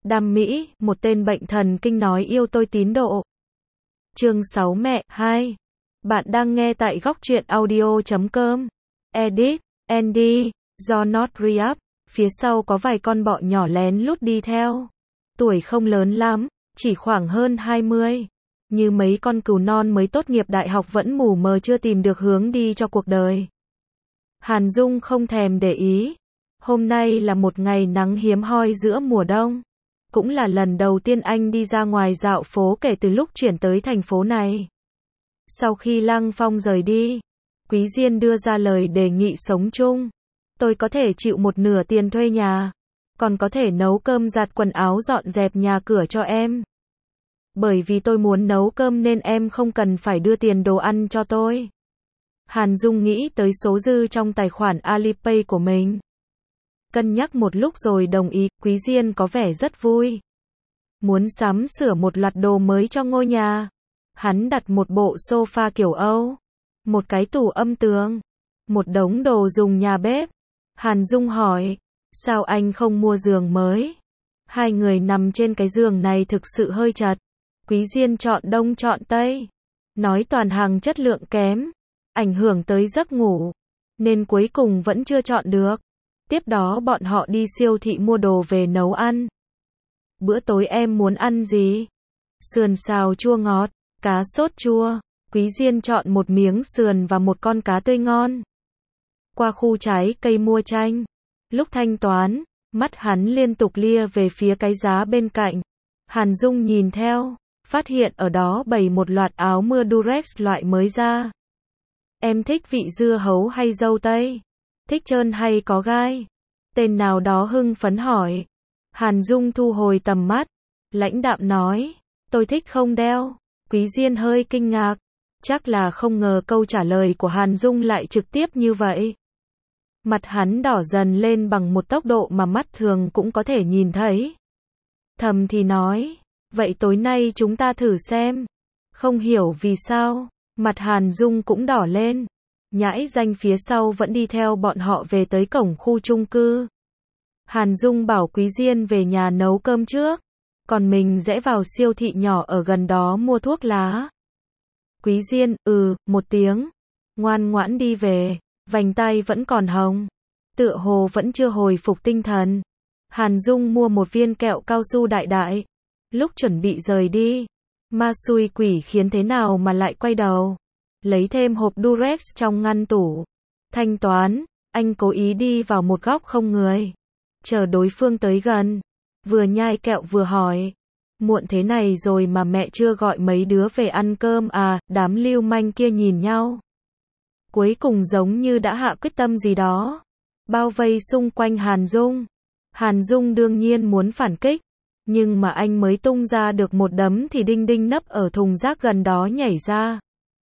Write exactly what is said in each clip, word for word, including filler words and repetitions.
Đam mỹ, một tên bệnh thần kinh nói yêu tôi tín độ. Chương sáu mẹ, hai. Bạn đang nghe tại góc truyện audio chấm com. Edit, Andy, do Not Re-up. Phía sau có vài con bọ nhỏ lén lút đi theo. Tuổi không lớn lắm, chỉ khoảng hơn hai mươi. Như mấy con cừu non mới tốt nghiệp đại học vẫn mù mờ chưa tìm được hướng đi cho cuộc đời. Hàn Dung không thèm để ý. Hôm nay là một ngày nắng hiếm hoi giữa mùa đông. Cũng là lần đầu tiên anh đi ra ngoài dạo phố kể từ lúc chuyển tới thành phố này. Sau khi Lăng Phong rời đi, Quý Diên đưa ra lời đề nghị sống chung. Tôi có thể chịu một nửa tiền thuê nhà, còn có thể nấu cơm giặt quần áo dọn dẹp nhà cửa cho em. Bởi vì tôi muốn nấu cơm nên em không cần phải đưa tiền đồ ăn cho tôi. Hàn Dung nghĩ tới số dư trong tài khoản Alipay của mình. Cân nhắc một lúc rồi đồng ý. Quý Diên có vẻ rất vui. Muốn sắm sửa một loạt đồ mới cho ngôi nhà. Hắn đặt một bộ sofa kiểu Âu, một cái tủ âm tường, một đống đồ dùng nhà bếp. Hàn Dung hỏi, sao anh không mua giường mới? Hai người nằm trên cái giường này thực sự hơi chật. Quý Diên chọn đông chọn tây, nói toàn hàng chất lượng kém, ảnh hưởng tới giấc ngủ, nên cuối cùng vẫn chưa chọn được. Tiếp đó bọn họ đi siêu thị mua đồ về nấu ăn. Bữa tối em muốn ăn gì? Sườn xào chua ngọt, cá sốt chua. Quý Diên chọn một miếng sườn và một con cá tươi ngon. Qua khu trái cây mua chanh. Lúc thanh toán, mắt hắn liên tục lia về phía cái giá bên cạnh. Hàn Dung nhìn theo, phát hiện ở đó bày một loạt áo mưa Durex loại mới ra. Em thích vị dưa hấu hay dâu tây? Thích trơn hay có gai? Tên nào đó hưng phấn hỏi. Hàn Dung thu hồi tầm mắt, lãnh đạm nói, tôi thích không đeo. Quý Diên hơi kinh ngạc, chắc là không ngờ câu trả lời của Hàn Dung lại trực tiếp như vậy. Mặt hắn đỏ dần lên bằng một tốc độ mà mắt thường cũng có thể nhìn thấy. Thầm thì nói, vậy tối nay chúng ta thử xem. Không hiểu vì sao, mặt Hàn Dung cũng đỏ lên. Nhãi danh phía sau vẫn đi theo bọn họ về tới cổng khu chung cư. Hàn Dung bảo Quý Diên về nhà nấu cơm trước, còn mình rẽ vào siêu thị nhỏ ở gần đó mua thuốc lá. Quý Diên, ừ, một tiếng, ngoan ngoãn đi về, vành tai vẫn còn hồng, tựa hồ vẫn chưa hồi phục tinh thần. Hàn Dung mua một viên kẹo cao su đại đại. Lúc chuẩn bị rời đi, ma xui quỷ khiến thế nào mà lại quay đầu, lấy thêm hộp Durex trong ngăn tủ. Thanh toán, anh cố ý đi vào một góc không người, chờ đối phương tới gần, vừa nhai kẹo vừa hỏi, muộn thế này rồi mà mẹ chưa gọi mấy đứa về ăn cơm à? Đám lưu manh kia nhìn nhau, cuối cùng giống như đã hạ quyết tâm gì đó, bao vây xung quanh Hàn Dung. Hàn Dung đương nhiên muốn phản kích, nhưng mà anh mới tung ra được một đấm thì Đinh Đinh nấp ở thùng rác gần đó nhảy ra,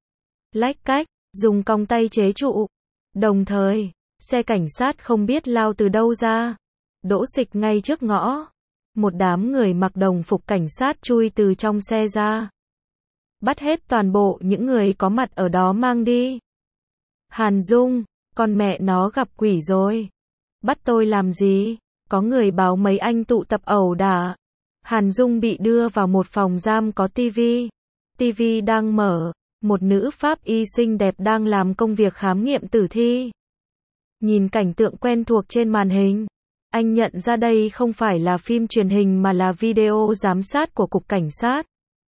lách cách, dùng còng tay chế trụ. Đồng thời, xe cảnh sát không biết lao từ đâu ra, đỗ xịch ngay trước ngõ. Một đám người mặc đồng phục cảnh sát chui từ trong xe ra, bắt hết toàn bộ những người có mặt ở đó mang đi. Hàn Dung, con mẹ nó gặp quỷ rồi. Bắt tôi làm gì? Có người báo mấy anh tụ tập ẩu đả. Hàn Dung bị đưa vào một phòng giam có tivi. Tivi đang mở, một nữ pháp y xinh đẹp đang làm công việc khám nghiệm tử thi. Nhìn cảnh tượng quen thuộc trên màn hình, anh nhận ra đây không phải là phim truyền hình mà là video giám sát của cục cảnh sát.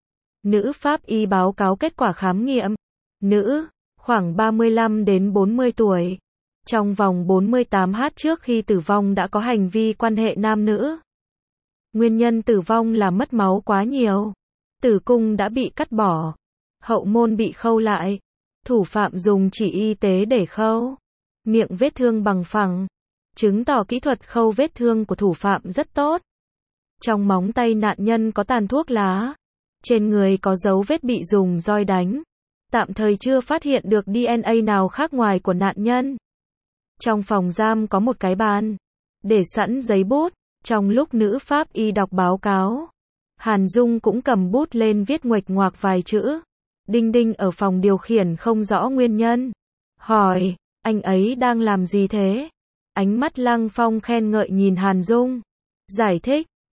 Nữ pháp y báo cáo kết quả khám nghiệm. Nữ, khoảng ba mươi lăm đến bốn mươi tuổi. Trong vòng bốn mươi tám h trước khi tử vong đã có hành vi quan hệ nam nữ. Nguyên nhân tử vong là mất máu quá nhiều. Tử cung đã bị cắt bỏ. Hậu môn bị khâu lại. Thủ phạm dùng chỉ y tế để khâu. Miệng vết thương bằng phẳng, chứng tỏ kỹ thuật khâu vết thương của thủ phạm rất tốt. Trong móng tay nạn nhân có tàn thuốc lá. Trên người có dấu vết bị dùng roi đánh. Tạm thời chưa phát hiện được đê en a nào khác ngoài của nạn nhân. Trong phòng giam có một cái bàn, để sẵn giấy bút. Trong lúc nữ pháp y đọc báo cáo, Hàn Dung cũng cầm bút lên viết nguệch ngoạc vài chữ. Đinh Đinh ở phòng điều khiển không rõ nguyên nhân, hỏi, anh ấy đang làm gì thế? Ánh mắt Lăng Phong khen ngợi nhìn Hàn Dung, giải thích,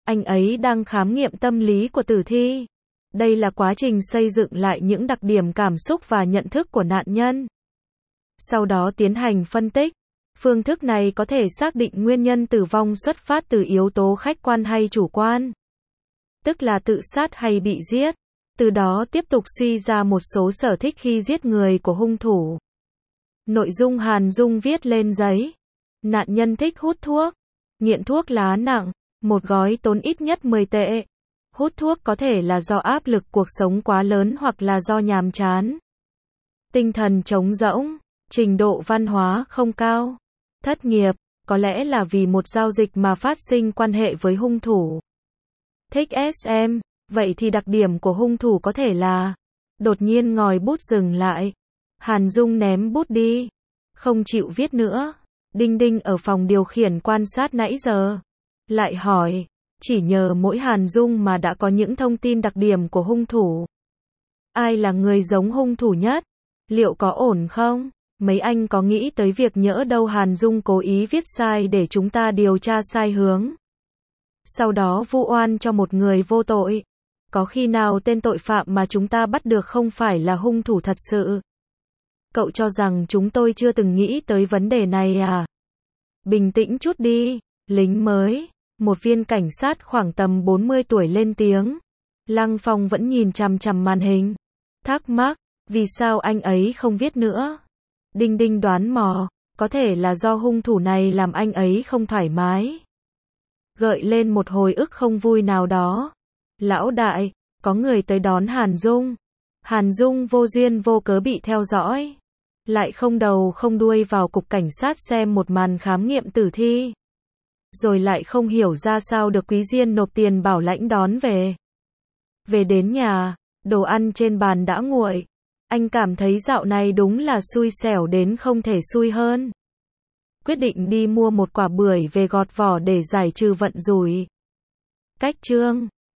Anh ấy đang khám nghiệm tâm lý của tử thi. Đây là quá trình xây dựng lại những đặc điểm cảm xúc và nhận thức của nạn nhân. Sau đó tiến hành phân tích. Phương thức này có thể xác định nguyên nhân tử vong xuất phát từ yếu tố khách quan hay chủ quan, tức là tự sát hay bị giết. Từ đó tiếp tục suy ra một số sở thích khi giết người của hung thủ. Nội dung Hàn Dung viết lên giấy. Nạn nhân thích hút thuốc, nghiện thuốc lá nặng, một gói tốn ít nhất mười tệ. Hút thuốc có thể là do áp lực cuộc sống quá lớn hoặc là do nhàm chán. Tinh thần trống rỗng, trình độ văn hóa không cao. Thất nghiệp, có lẽ là vì một giao dịch mà phát sinh quan hệ với hung thủ. Thích ét em, vậy thì đặc điểm của hung thủ có thể là đột nhiên ngòi bút dừng lại. Hàn Dung ném bút đi, không chịu viết nữa. Đinh Đinh ở phòng điều khiển quan sát nãy giờ, lại hỏi, chỉ nhờ mỗi Hàn Dung mà đã có những thông tin đặc điểm của hung thủ. Ai là người giống hung thủ nhất? Liệu có ổn không? Mấy anh có nghĩ tới việc nhỡ đâu Hàn Dung cố ý viết sai để chúng ta điều tra sai hướng, sau đó vu oan cho một người vô tội? Có khi nào tên tội phạm mà chúng ta bắt được không phải là hung thủ thật sự? Cậu cho rằng chúng tôi chưa từng nghĩ tới vấn đề này à? Bình tĩnh chút đi, lính mới. Một viên cảnh sát khoảng tầm bốn mươi tuổi lên tiếng. Lăng Phong vẫn nhìn chằm chằm màn hình. Thắc mắc, vì sao anh ấy không viết nữa? Đinh Đinh đoán mò, có thể là do hung thủ này làm anh ấy không thoải mái. Gợi lên một hồi ức không vui nào đó. Lão đại, có người tới đón Hàn Dung. Hàn Dung vô duyên vô cớ bị theo dõi. Lại không đầu không đuôi vào cục cảnh sát xem một màn khám nghiệm tử thi. Rồi lại không hiểu ra sao được Quý Diên nộp tiền bảo lãnh đón về. Về đến nhà, đồ ăn trên bàn đã nguội. Anh cảm thấy dạo này đúng là xui xẻo đến không thể xui hơn. Quyết định đi mua một quả bưởi về gọt vỏ để giải trừ vận rủi. Cách chương